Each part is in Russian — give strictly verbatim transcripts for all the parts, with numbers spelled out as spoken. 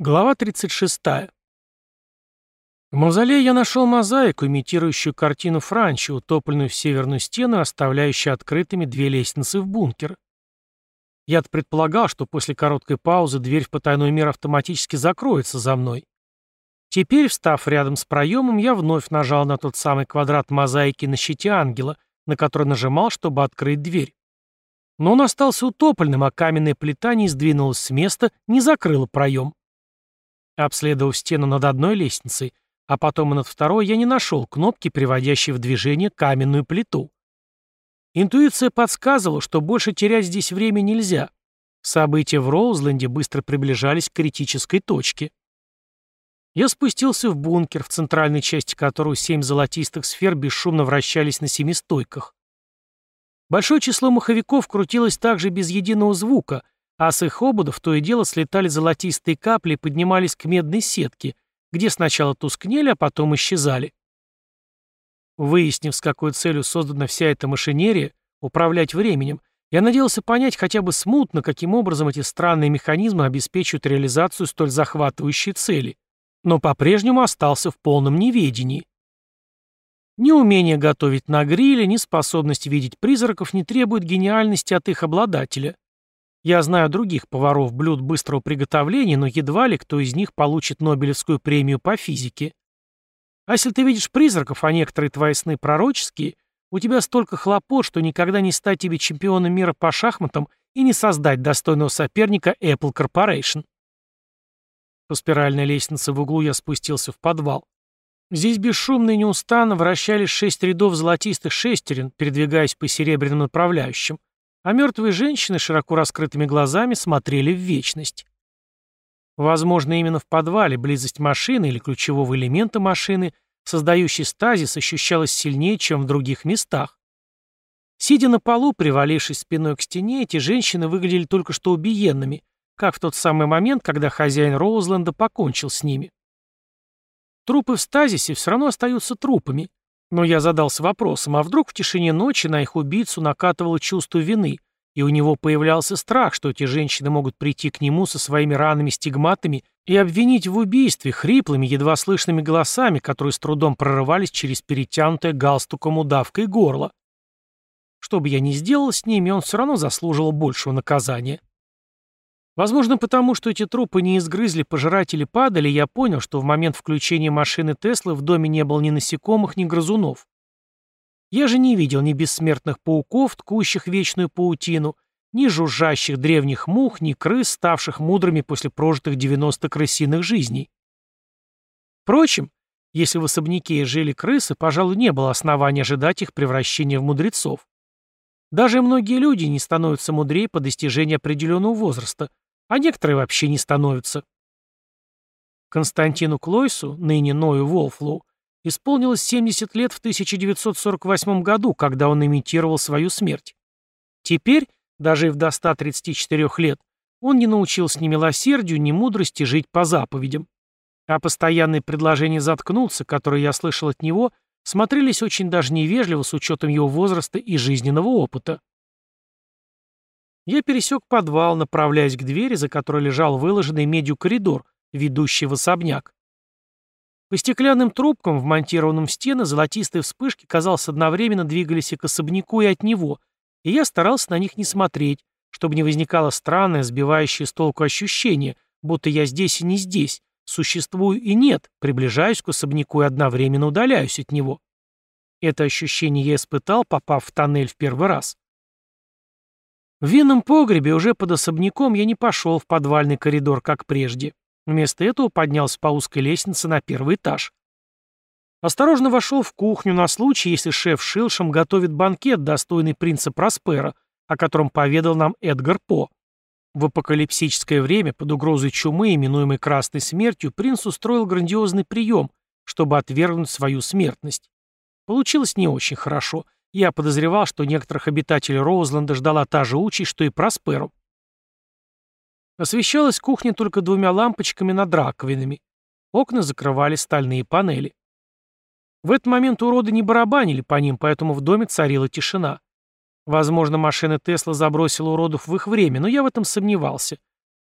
Глава тридцать шестая. В мавзолее я нашел мозаику, имитирующую картину Франчи, утопленную в северную стену и оставляющую открытыми две лестницы в бункер. Я-то предполагал, что после короткой паузы дверь в потайной мир автоматически закроется за мной. Теперь, встав рядом с проемом, я вновь нажал на тот самый квадрат мозаики на щите ангела, на который нажимал, чтобы открыть дверь. Но он остался утопленным, а каменная плита не сдвинулась с места, не закрыла проем. Обследовав стену над одной лестницей, а потом и над второй, я не нашел кнопки, приводящей в движение каменную плиту. Интуиция подсказывала, что больше терять здесь время нельзя. События в Роузленде быстро приближались к критической точке. Я спустился в бункер, в центральной части которого семь золотистых сфер бесшумно вращались на семи стойках. Большое число маховиков крутилось также без единого звука, а с их ободов то и дело слетали золотистые капли и поднимались к медной сетке, где сначала тускнели, а потом исчезали. Выяснив, с какой целью создана вся эта машинерия, управлять временем, я надеялся понять хотя бы смутно, каким образом эти странные механизмы обеспечивают реализацию столь захватывающей цели, но по-прежнему остался в полном неведении. Ни умение готовить на гриле, ни способность видеть призраков не требуют гениальности от их обладателя. Я знаю других поваров блюд быстрого приготовления, но едва ли кто из них получит Нобелевскую премию по физике. А если ты видишь призраков, а некоторые твои сны пророческие, у тебя столько хлопот, что никогда не стать тебе чемпионом мира по шахматам и не создать достойного соперника Apple Corporation. По спиральной лестнице в углу я спустился в подвал. Здесь бесшумно и неустанно вращались шесть рядов золотистых шестерен, передвигаясь по серебряным направляющим, а мертвые женщины широко раскрытыми глазами смотрели в вечность. Возможно, именно в подвале близость машины или ключевого элемента машины, создающей стазис, ощущалась сильнее, чем в других местах. Сидя на полу, привалившись спиной к стене, эти женщины выглядели только что убиенными, как в тот самый момент, когда хозяин Роузленда покончил с ними. Трупы в стазисе все равно остаются трупами. Но я задался вопросом, а вдруг в тишине ночи на их убийцу накатывало чувство вины, и у него появлялся страх, что эти женщины могут прийти к нему со своими ранами-стигматами и обвинить в убийстве хриплыми, едва слышными голосами, которые с трудом прорывались через перетянутое галстуком удавкой горло. Что бы я ни сделал с ними, он все равно заслуживал большего наказания. Возможно, потому что эти трупы не изгрызли пожиратели падали, я понял, что в момент включения машины Теслы в доме не было ни насекомых, ни грызунов. Я же не видел ни бессмертных пауков, ткущих вечную паутину, ни жужжащих древних мух, ни крыс, ставших мудрыми после прожитых девяноста крысиных жизней. Впрочем, если в особняке жили крысы, пожалуй, не было основания ожидать их превращения в мудрецов. Даже многие люди не становятся мудрее по достижении определенного возраста, а некоторые вообще не становятся. Константину Клойсу, ныне Ною Волфлоу, исполнилось семьдесят лет в тысяча девятьсот сорок восьмом году, когда он имитировал свою смерть. Теперь, дожив до ста тридцати четырёх лет, он не научился ни милосердию, ни мудрости жить по заповедям. А постоянные предложения заткнуться, которые я слышал от него, смотрелись очень даже невежливо с учетом его возраста и жизненного опыта. Я пересек подвал, направляясь к двери, за которой лежал выложенный медью коридор, ведущий в особняк. По стеклянным трубкам, вмонтированным в стены, золотистые вспышки, казалось, одновременно двигались и к особняку, и от него, и я старался на них не смотреть, чтобы не возникало странное, сбивающее с толку ощущение, будто я здесь и не здесь, существую и нет, приближаюсь к особняку и одновременно удаляюсь от него. Это ощущение я испытал, попав в тоннель в первый раз. В винном погребе уже под особняком я не пошел в подвальный коридор, как прежде. Вместо этого поднялся по узкой лестнице на первый этаж. Осторожно вошел в кухню на случай, если шеф Шилшем готовит банкет, достойный принца Проспера, о котором поведал нам Эдгар По. В апокалипсическое время, под угрозой чумы, именуемой Красной Смертью, принц устроил грандиозный прием, чтобы отвергнуть свою смертность. Получилось не очень хорошо. Я подозревал, что некоторых обитателей Роузленда ждала та же участь, что и Просперу. Освещалась кухня только двумя лампочками над раковинами. Окна закрывали стальные панели. В этот момент уроды не барабанили по ним, поэтому в доме царила тишина. Возможно, машина Тесла забросила уродов в их время, но я в этом сомневался.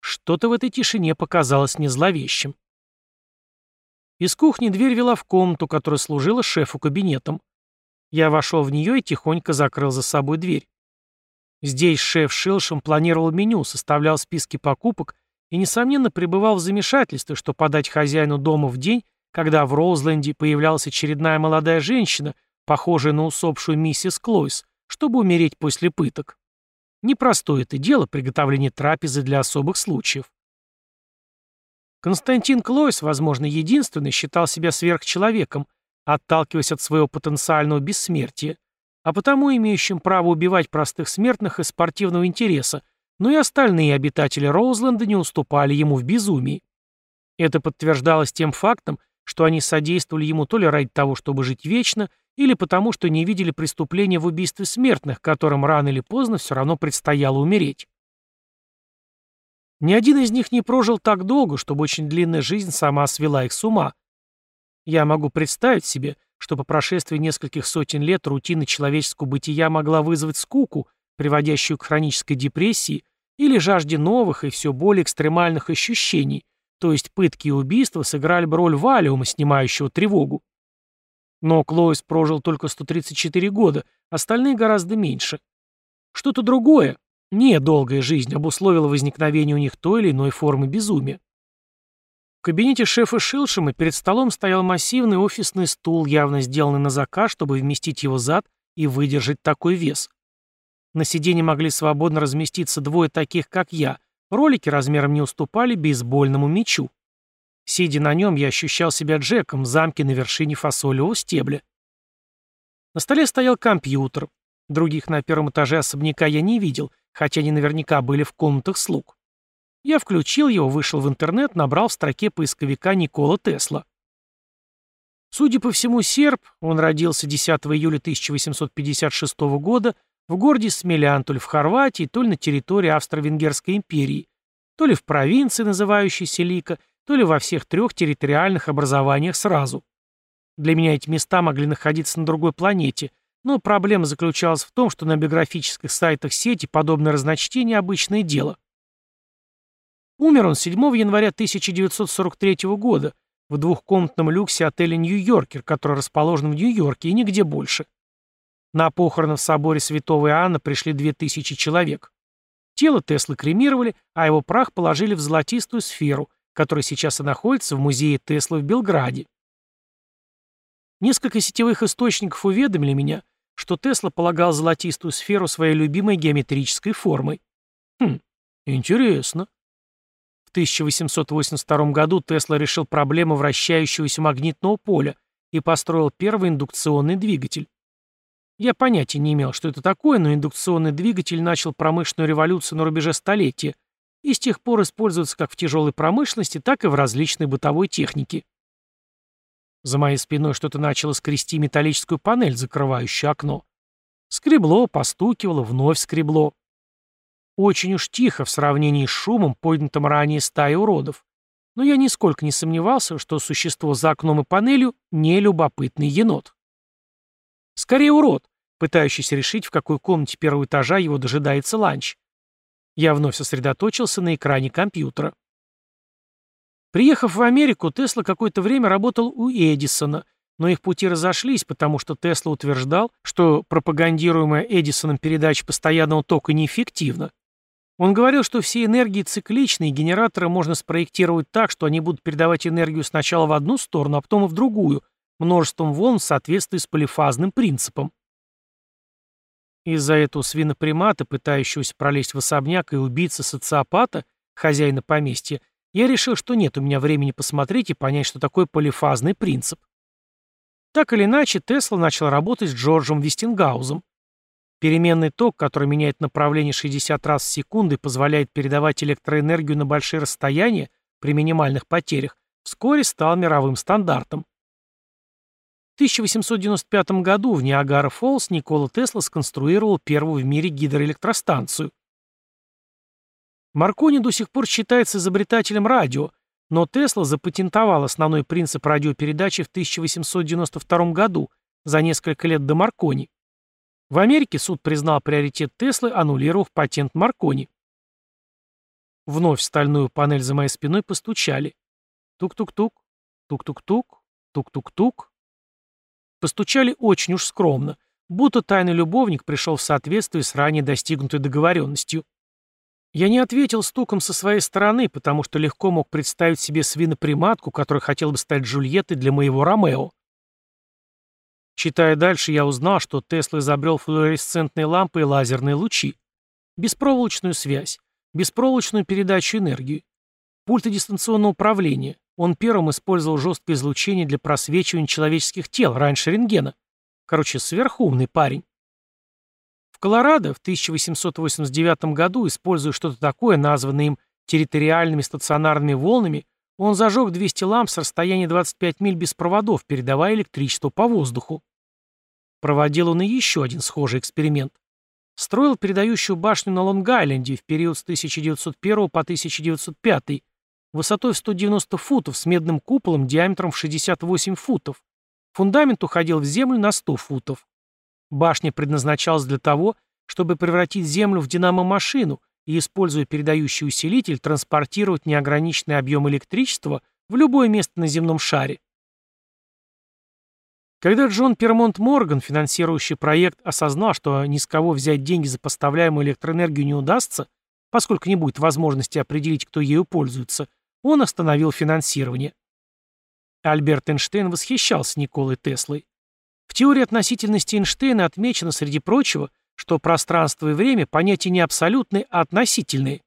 Что-то в этой тишине показалось мне зловещим. Из кухни дверь вела в комнату, которая служила шефу кабинетом. Я вошел в нее и тихонько закрыл за собой дверь. Здесь шеф Шилшем планировал меню, составлял списки покупок и, несомненно, пребывал в замешательстве, что подать хозяину дома в день, когда в Роузленде появлялась очередная молодая женщина, похожая на усопшую миссис Клойс, чтобы умереть после пыток. Непростое это дело приготовление трапезы для особых случаев. Константин Клойс, возможно, единственный, считал себя сверхчеловеком, отталкиваясь от своего потенциального бессмертия, а потому имеющим право убивать простых смертных из спортивного интереса, но и остальные обитатели Роузленда не уступали ему в безумии. Это подтверждалось тем фактом, что они содействовали ему то ли ради того, чтобы жить вечно, или потому, что не видели преступления в убийстве смертных, которым рано или поздно все равно предстояло умереть. Ни один из них не прожил так долго, чтобы очень длинная жизнь сама свела их с ума. Я могу представить себе, что по прошествии нескольких сотен лет рутина человеческого бытия могла вызвать скуку, приводящую к хронической депрессии, или жажде новых и все более экстремальных ощущений, то есть пытки и убийства сыграли бы роль валиума, снимающего тревогу. Но Клойс прожил только сто тридцать четыре года, остальные гораздо меньше. Что-то другое, не долгая жизнь, обусловило возникновение у них той или иной формы безумия. В кабинете шефа Шилшема перед столом стоял массивный офисный стул, явно сделанный на заказ, чтобы вместить его зад и выдержать такой вес. На сиденье могли свободно разместиться двое таких, как я. Ролики размером не уступали бейсбольному мячу. Сидя на нем, я ощущал себя Джеком в замке на вершине фасолевого стебля. На столе стоял компьютер. Других на первом этаже особняка я не видел, хотя они наверняка были в комнатах слуг. Я включил его, вышел в интернет, набрал в строке поисковика Никола Тесла. Судя по всему, серб, он родился десятого июля тысяча восемьсот пятьдесят шестого года в городе Смелян, то ли в Хорватии, то ли на территории Австро-Венгерской империи, то ли в провинции, называющейся Лика, то ли во всех трех территориальных образованиях сразу. Для меня эти места могли находиться на другой планете, но проблема заключалась в том, что на биографических сайтах сети подобное разночтение – обычное дело. Умер он седьмого января тысяча девятьсот сорок третьего года в двухкомнатном люксе отеля «Нью-Йоркер», который расположен в Нью-Йорке и нигде больше. На похороны в соборе Святого Иоанна пришли две тысячи человек. Тело Теслы кремировали, а его прах положили в золотистую сферу, которая сейчас и находится в музее Теслы в Белграде. Несколько сетевых источников уведомили меня, что Тесла полагал золотистую сферу своей любимой геометрической формой. Хм, интересно. В тысяча восемьсот восемьдесят втором году Тесла решил проблему вращающегося магнитного поля и построил первый индукционный двигатель. Я понятия не имел, что это такое, но индукционный двигатель начал промышленную революцию на рубеже столетия и с тех пор используется как в тяжелой промышленности, так и в различной бытовой технике. За моей спиной что-то начало скрести металлическую панель, закрывающую окно. Скребло, постукивало, вновь скребло. Очень уж тихо в сравнении с шумом, поднятым ранее стаей уродов. Но я нисколько не сомневался, что существо за окном и панелью не любопытный енот. Скорее урод, пытающийся решить, в какой комнате первого этажа его дожидается ланч. Я вновь сосредоточился на экране компьютера. Приехав в Америку, Тесла какое-то время работал у Эдисона, но их пути разошлись, потому что Тесла утверждал, что пропагандируемая Эдисоном передача постоянного тока неэффективна. Он говорил, что все энергии цикличны, и генераторы можно спроектировать так, что они будут передавать энергию сначала в одну сторону, а потом и в другую, множеством волн в соответствии с полифазным принципом. Из-за этого свинопримата, пытающегося пролезть в особняк и убийцы-социопата, хозяина поместья, я решил, что нет у меня времени посмотреть и понять, что такое полифазный принцип. Так или иначе, Тесла начал работать с Джорджем Вестингаузом. Переменный ток, который меняет направление шестьдесят раз в секунду и позволяет передавать электроэнергию на большие расстояния при минимальных потерях, вскоре стал мировым стандартом. В тысяча восемьсот девяносто пятом году в Ниагара-Фоллс Никола Тесла сконструировал первую в мире гидроэлектростанцию. Маркони до сих пор считается изобретателем радио, но Тесла запатентовал основной принцип радиопередачи в тысяча восемьсот девяносто втором году, за несколько лет до Маркони. В Америке суд признал приоритет Теслы, аннулировав патент Маркони. Вновь в стальную панель за моей спиной постучали. Тук-тук-тук, тук-тук-тук, тук-тук-тук. Постучали очень уж скромно, будто тайный любовник пришел в соответствии с ранее достигнутой договоренностью. Я не ответил стуком со своей стороны, потому что легко мог представить себе свиноприматку, которая хотела бы стать Джульеттой для моего Ромео. Читая дальше, я узнал, что Тесла изобрел флуоресцентные лампы и лазерные лучи, беспроволочную связь, беспроволочную передачу энергии, пульты дистанционного управления. Он первым использовал жесткое излучение для просвечивания человеческих тел, раньше рентгена. Короче, сверхумный парень. В Колорадо в тысяча восемьсот восемьдесят девятом году, используя что-то такое, названное им территориальными стационарными волнами, он зажег двести ламп с расстояния двадцать пять миль без проводов, передавая электричество по воздуху. Проводил он и еще один схожий эксперимент. Строил передающую башню на Лонг-Айленде в период с тысяча девятьсот первого по тысяча девятьсот пятый, высотой в сто девяносто футов, с медным куполом диаметром в шестьдесят восемь футов. Фундамент уходил в землю на сто футов. Башня предназначалась для того, чтобы превратить Землю в динамо-машину и, используя передающий усилитель, транспортировать неограниченный объем электричества в любое место на земном шаре. Когда Джон Пермонт Морган, финансирующий проект, осознал, что ни с кого взять деньги за поставляемую электроэнергию не удастся, поскольку не будет возможности определить, кто ею пользуется, он остановил финансирование. Альберт Эйнштейн восхищался Николой Теслой. В теории относительности Эйнштейна отмечено, среди прочего, что пространство и время — понятия не абсолютные, а относительные.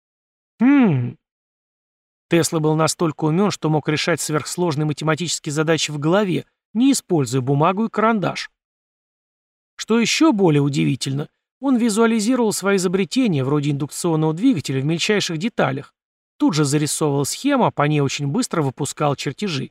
Хм. Тесла был настолько умен, что мог решать сверхсложные математические задачи в голове, не используя бумагу и карандаш. Что еще более удивительно, он визуализировал свои изобретения, вроде индукционного двигателя, в мельчайших деталях, тут же зарисовывал схему, а по ней очень быстро выпускал чертежи.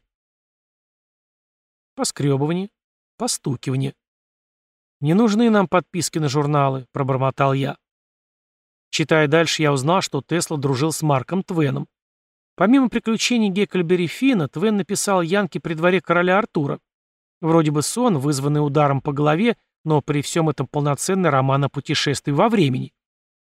Поскребывание, постукивание. «Не нужны нам подписки на журналы», — пробормотал я. Читая дальше, я узнал, что Тесла дружил с Марком Твеном. Помимо приключений Гекльберри Финна, Твен написал Янке при дворе короля Артура. Вроде бы сон, вызванный ударом по голове, но при всем этом полноценный роман о путешествии во времени.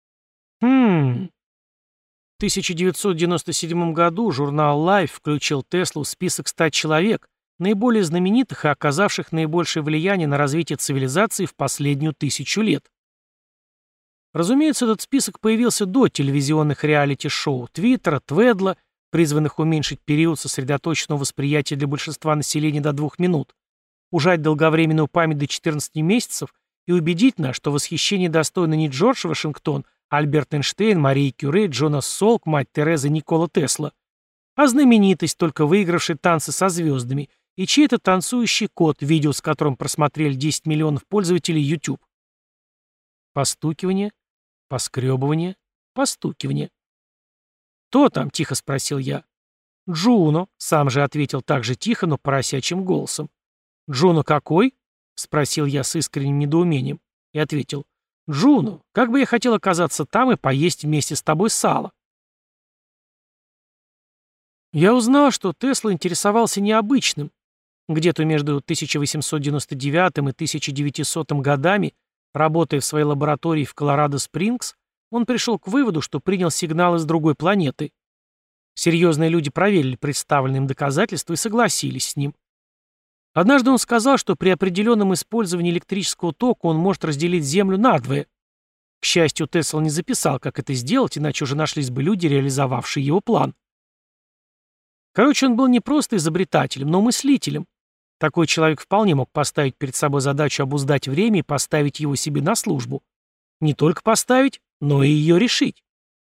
Хм. В тысяча девятьсот девяносто седьмом году журнал Life включил Теслу в список ста человек, наиболее знаменитых и оказавших наибольшее влияние на развитие цивилизации в последнюю тысячу лет. Разумеется, этот список появился до телевизионных реалити-шоу, Твиттера, Тведла, призванных уменьшить период сосредоточенного восприятия для большинства населения до двух минут, ужать долговременную память до четырнадцати месяцев и убедить нас, что восхищение достойно не Джордж Вашингтон, Альберт Эйнштейн, Мария Кюре, Джонас Солк, мать Тереза, Никола Тесла, а знаменитость, только выигравший танцы со звездами, и чей-то танцующий кот, видео с которым просмотрели десять миллионов пользователей YouTube. Постукивание, поскребывание, постукивание. «Кто там?» — тихо спросил я. «Джуно», — сам же ответил так же тихо, но поросячьим голосом. «Джуно какой?» — спросил я с искренним недоумением. И ответил. «Джуно, как бы я хотел оказаться там и поесть вместе с тобой сало». Я узнал, что Тесла интересовался необычным. Где-то между тысяча восемьсот девяносто девятым и тысяча девятисотым годами, работая в своей лаборатории в Колорадо-Спрингс, он пришел к выводу, что принял сигнал из другой планеты. Серьезные люди проверили представленные им доказательства и согласились с ним. Однажды он сказал, что при определенном использовании электрического тока он может разделить Землю надвое. К счастью, Тесла не записал, как это сделать, иначе уже нашлись бы люди, реализовавшие его план. Короче, он был не просто изобретателем, но мыслителем. Такой человек вполне мог поставить перед собой задачу обуздать время и поставить его себе на службу. Не только поставить, но и ее решить.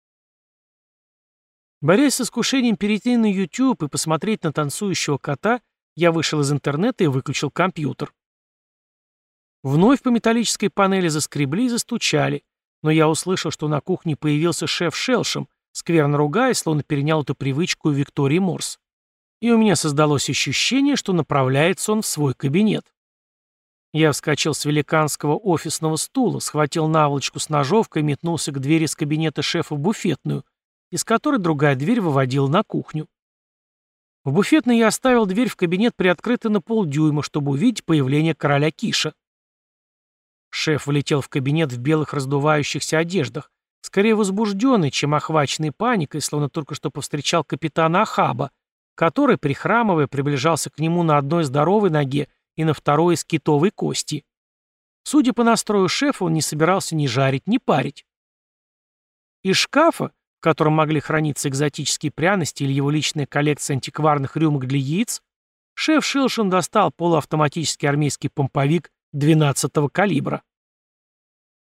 Борясь с искушением перейти на YouTube и посмотреть на танцующего кота, я вышел из интернета и выключил компьютер. Вновь по металлической панели заскребли и застучали, но я услышал, что на кухне появился шеф Шелшем, скверно ругаясь, словно перенял эту привычку у Виктории Морс. И у меня создалось ощущение, что направляется он в свой кабинет. Я вскочил с великанского офисного стула, схватил наволочку с ножовкой и метнулся к двери с кабинета шефа в буфетную, из которой другая дверь выводила на кухню. В буфетной я оставил дверь в кабинет приоткрытой на полдюйма, чтобы увидеть появление короля Киша. Шеф влетел в кабинет в белых раздувающихся одеждах, Скорее возбужденный, чем охваченный паникой, словно только что повстречал капитана Ахаба, который, прихрамывая, приближался к нему на одной здоровой ноге и на второй из китовой кости. Судя по настрою шефа, он не собирался ни жарить, ни парить. Из шкафа, в котором могли храниться экзотические пряности или его личная коллекция антикварных рюмок для яиц, шеф Шилшин достал полуавтоматический армейский помповик двенадцатого калибра.